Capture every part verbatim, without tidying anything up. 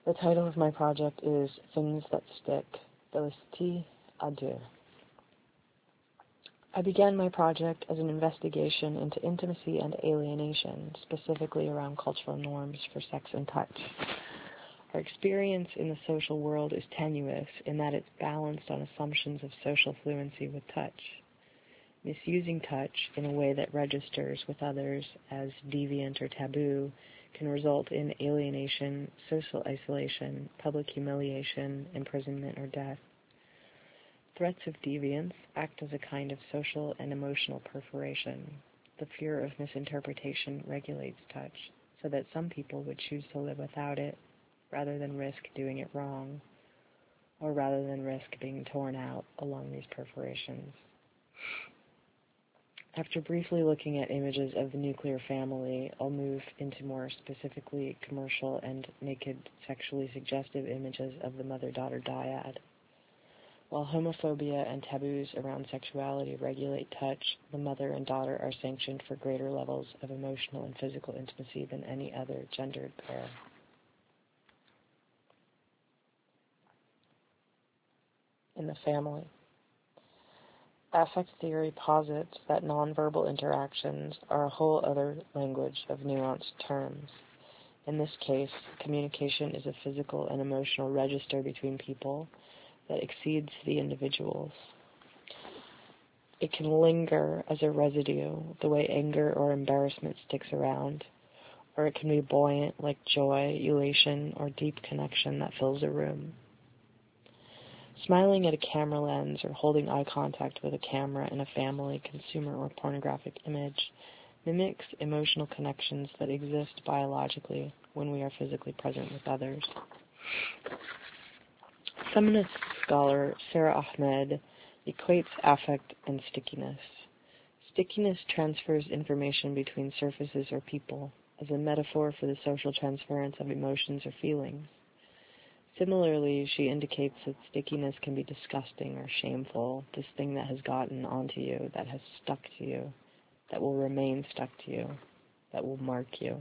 The title of my project is Things That Stick, Félicité à deux. I began my project as an investigation into intimacy and alienation, specifically around cultural norms for sex and touch. Our experience in the social world is tenuous in that it's balanced on assumptions of social fluency with touch. Misusing touch in a way that registers with others as deviant or taboo can result in alienation, social isolation, public humiliation, imprisonment, or death. Threats of deviance act as a kind of social and emotional perforation. The fear of misinterpretation regulates touch, so that some people would choose to live without it, rather than risk doing it wrong, or rather than risk being torn out along these perforations. After briefly looking at images of the nuclear family, I'll move into more specifically commercial and naked, sexually suggestive images of the mother-daughter dyad. While homophobia and taboos around sexuality regulate touch, the mother and daughter are sanctioned for greater levels of emotional and physical intimacy than any other gendered pair. In the family. Affect theory posits that nonverbal interactions are a whole other language of nuanced terms. In this case, communication is a physical and emotional register between people that exceeds the individuals. It can linger as a residue, the way anger or embarrassment sticks around, or it can be buoyant like joy, elation, or deep connection that fills a room. Smiling at a camera lens or holding eye contact with a camera in a family, consumer, or pornographic image mimics emotional connections that exist biologically when we are physically present with others. Feminist scholar Sarah Ahmed equates affect and stickiness. Stickiness transfers information between surfaces or people as a metaphor for the social transference of emotions or feelings. Similarly, she indicates that stickiness can be disgusting or shameful, this thing that has gotten onto you, that has stuck to you, that will remain stuck to you, that will mark you.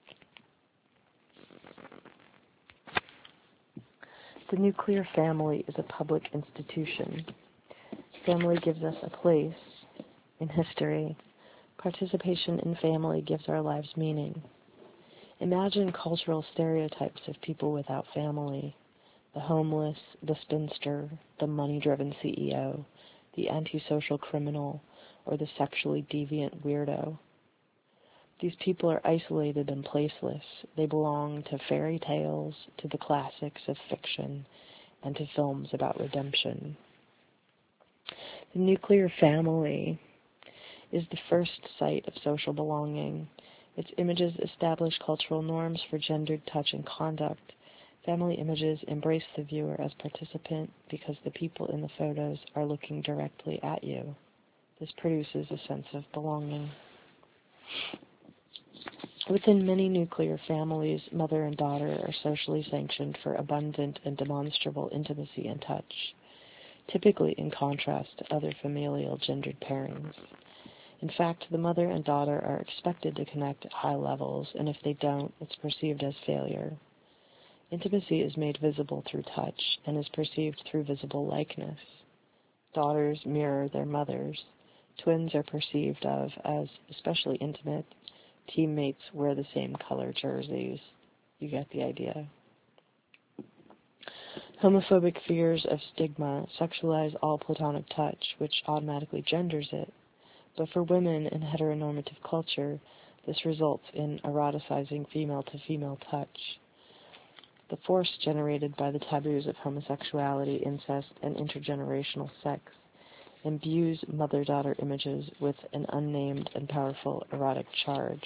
The nuclear family is a public institution. Family gives us a place in history. Participation in family gives our lives meaning. Imagine cultural stereotypes of people without family. The homeless, the spinster, the money-driven C E O, the antisocial criminal, or the sexually deviant weirdo. These people are isolated and placeless. They belong to fairy tales, to the classics of fiction, and to films about redemption. The nuclear family is the first site of social belonging. Its images establish cultural norms for gendered touch and conduct. Family images embrace the viewer as participant because the people in the photos are looking directly at you. This produces a sense of belonging. Within many nuclear families, mother and daughter are socially sanctioned for abundant and demonstrable intimacy and touch, typically in contrast to other familial gendered pairings. In fact, the mother and daughter are expected to connect at high levels, and if they don't, it's perceived as failure. Intimacy is made visible through touch and is perceived through visible likeness. Daughters mirror their mothers. Twins are perceived of as especially intimate. Teammates wear the same color jerseys. You get the idea. Homophobic fears of stigma sexualize all platonic touch, which automatically genders it. But for women in heteronormative culture, this results in eroticizing female-to-female touch. The force generated by the taboos of homosexuality, incest, and intergenerational sex imbues mother-daughter images with an unnamed and powerful erotic charge.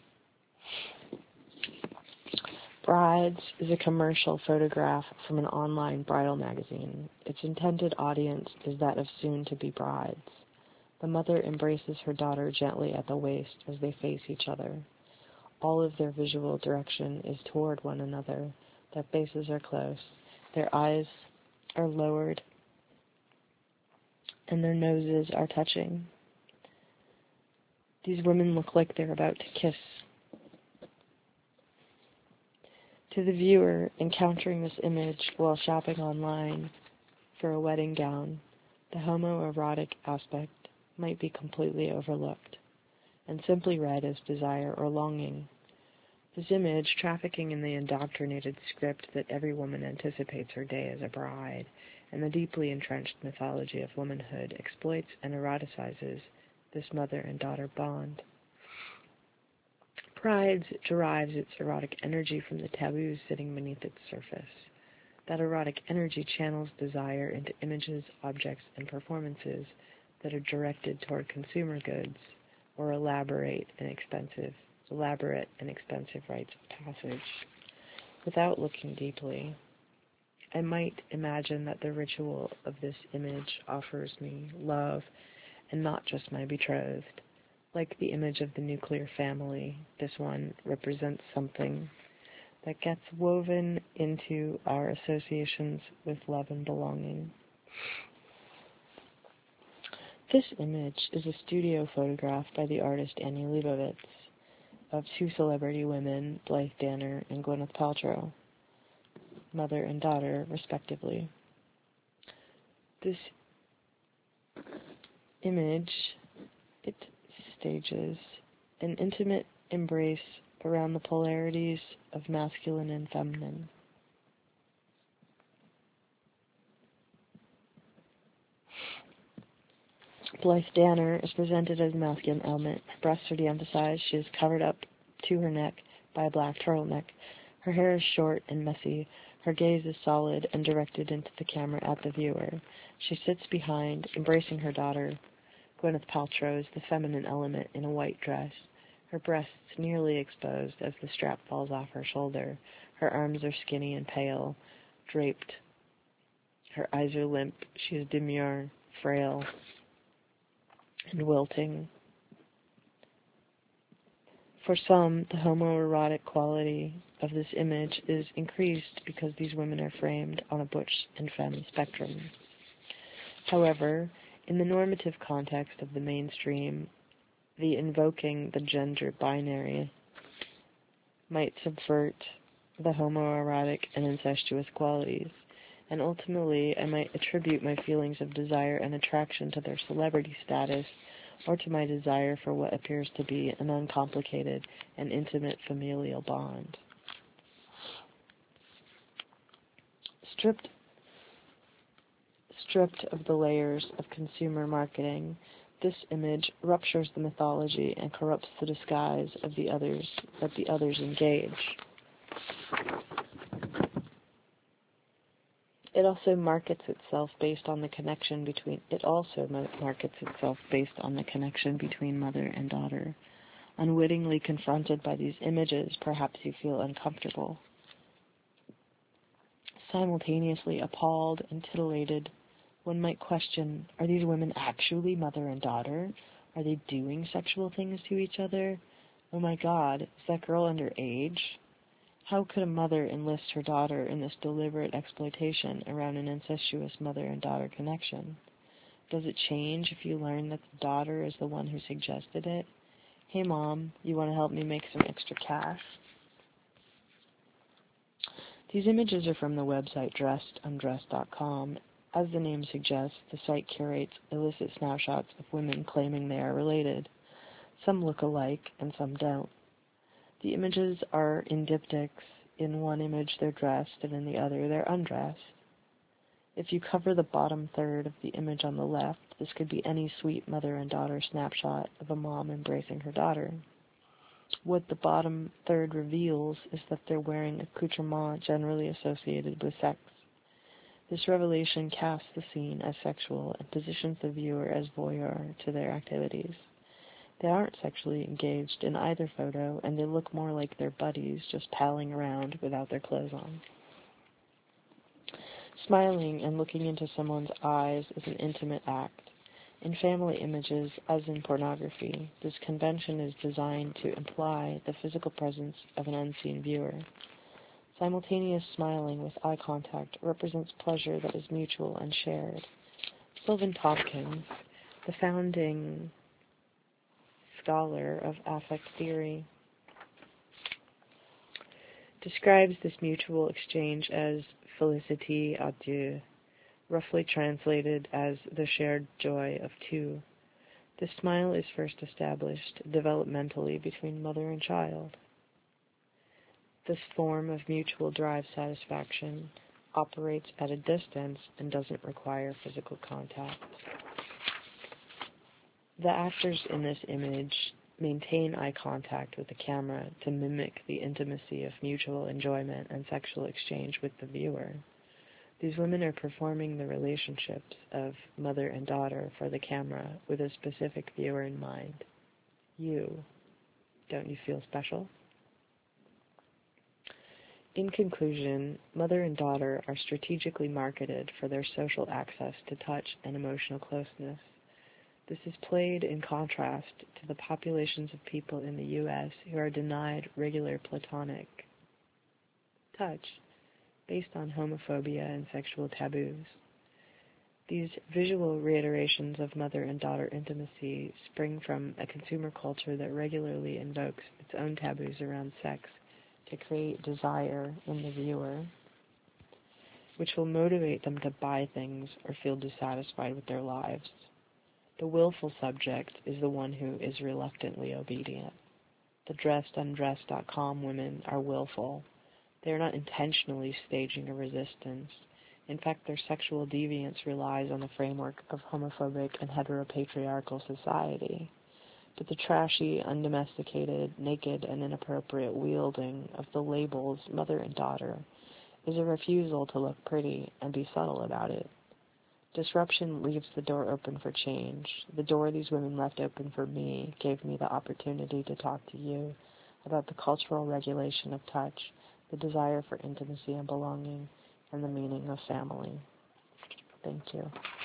Brides is a commercial photograph from an online bridal magazine. Its intended audience is that of soon-to-be brides. The mother embraces her daughter gently at the waist as they face each other. All of their visual direction is toward one another. Their faces are close. Their eyes are lowered. And their noses are touching. These women look like they're about to kiss. To the viewer encountering this image while shopping online for a wedding gown, the homoerotic aspect might be completely overlooked and simply read as desire or longing. This image, trafficking in the indoctrinated script that every woman anticipates her day as a bride, and the deeply entrenched mythology of womanhood, exploits and eroticizes this mother and daughter bond. Pride derives its erotic energy from the taboos sitting beneath its surface. That erotic energy channels desire into images, objects, and performances that are directed toward consumer goods or elaborate and expensive, elaborate and expensive rites of passage. Without looking deeply, I might imagine that the ritual of this image offers me love and not just my betrothed. Like the image of the nuclear family, this one represents something that gets woven into our associations with love and belonging. This image is a studio photograph by the artist Annie Leibovitz of two celebrity women, Blythe Danner and Gwyneth Paltrow, mother and daughter, respectively. This image, it stages an intimate embrace around the polarities of masculine and feminine. Blythe Danner is presented as a masculine element. Her breasts are de-emphasized. She is covered up to her neck by a black turtleneck. Her hair is short and messy. Her gaze is solid and directed into the camera at the viewer. She sits behind, embracing her daughter. Gwyneth Paltrow is the feminine element in a white dress, her breasts nearly exposed as the strap falls off her shoulder. Her arms are skinny and pale, draped. Her eyes are limp. She is demure, frail, and wilting. For some, the homoerotic quality of this image is increased because these women are framed on a butch and femme spectrum. However, in the normative context of the mainstream, the invoking the gender binary might subvert the homoerotic and incestuous qualities, and ultimately I might attribute my feelings of desire and attraction to their celebrity status or to my desire for what appears to be an uncomplicated and intimate familial bond. Stripped Stripped of the layers of consumer marketing, this image ruptures the mythology and corrupts the disguise of the others that the others engage. It also markets itself based on the connection between it also markets itself based on the connection between mother and daughter. Unwittingly confronted by these images, perhaps you feel uncomfortable. Simultaneously appalled and titillated, one might question, are these women actually mother and daughter? Are they doing sexual things to each other? Oh my God, is that girl underage? How could a mother enlist her daughter in this deliberate exploitation around an incestuous mother and daughter connection? Does it change if you learn that the daughter is the one who suggested it? Hey Mom, you want to help me make some extra cash? These images are from the website dressed undressed dot com. As the name suggests, the site curates illicit snapshots of women claiming they are related. Some look alike and some don't. The images are in diptychs. In one image they're dressed and in the other they're undressed. If you cover the bottom third of the image on the left, this could be any sweet mother and daughter snapshot of a mom embracing her daughter. What the bottom third reveals is that they're wearing accoutrement generally associated with sex. This revelation casts the scene as sexual and positions the viewer as voyeur to their activities. They aren't sexually engaged in either photo, and they look more like their buddies just palling around without their clothes on. Smiling and looking into someone's eyes is an intimate act. In family images, as in pornography, this convention is designed to imply the physical presence of an unseen viewer. Simultaneous smiling with eye contact represents pleasure that is mutual and shared. Sylvan Tompkins, the founding scholar of affect theory, describes this mutual exchange as félicité à deux, roughly translated as the shared joy of two. The smile is first established developmentally between mother and child. This form of mutual drive satisfaction operates at a distance and doesn't require physical contact. The actors in this image maintain eye contact with the camera to mimic the intimacy of mutual enjoyment and sexual exchange with the viewer. These women are performing the relationships of mother and daughter for the camera with a specific viewer in mind. You. Don't you feel special? In conclusion, mother and daughter are strategically marketed for their social access to touch and emotional closeness. This is played in contrast to the populations of people in the U S who are denied regular platonic touch based on homophobia and sexual taboos. These visual reiterations of mother and daughter intimacy spring from a consumer culture that regularly invokes its own taboos around sex to create desire in the viewer, which will motivate them to buy things or feel dissatisfied with their lives. The willful subject is the one who is reluctantly obedient. The dressed undressed dot com women are willful. They are not intentionally staging a resistance. In fact, their sexual deviance relies on the framework of homophobic and heteropatriarchal society. But the trashy, undomesticated, naked, and inappropriate wielding of the labels mother and daughter is a refusal to look pretty and be subtle about it. Disruption leaves the door open for change. The door these women left open for me gave me the opportunity to talk to you about the cultural regulation of touch, the desire for intimacy and belonging, and the meaning of family. Thank you.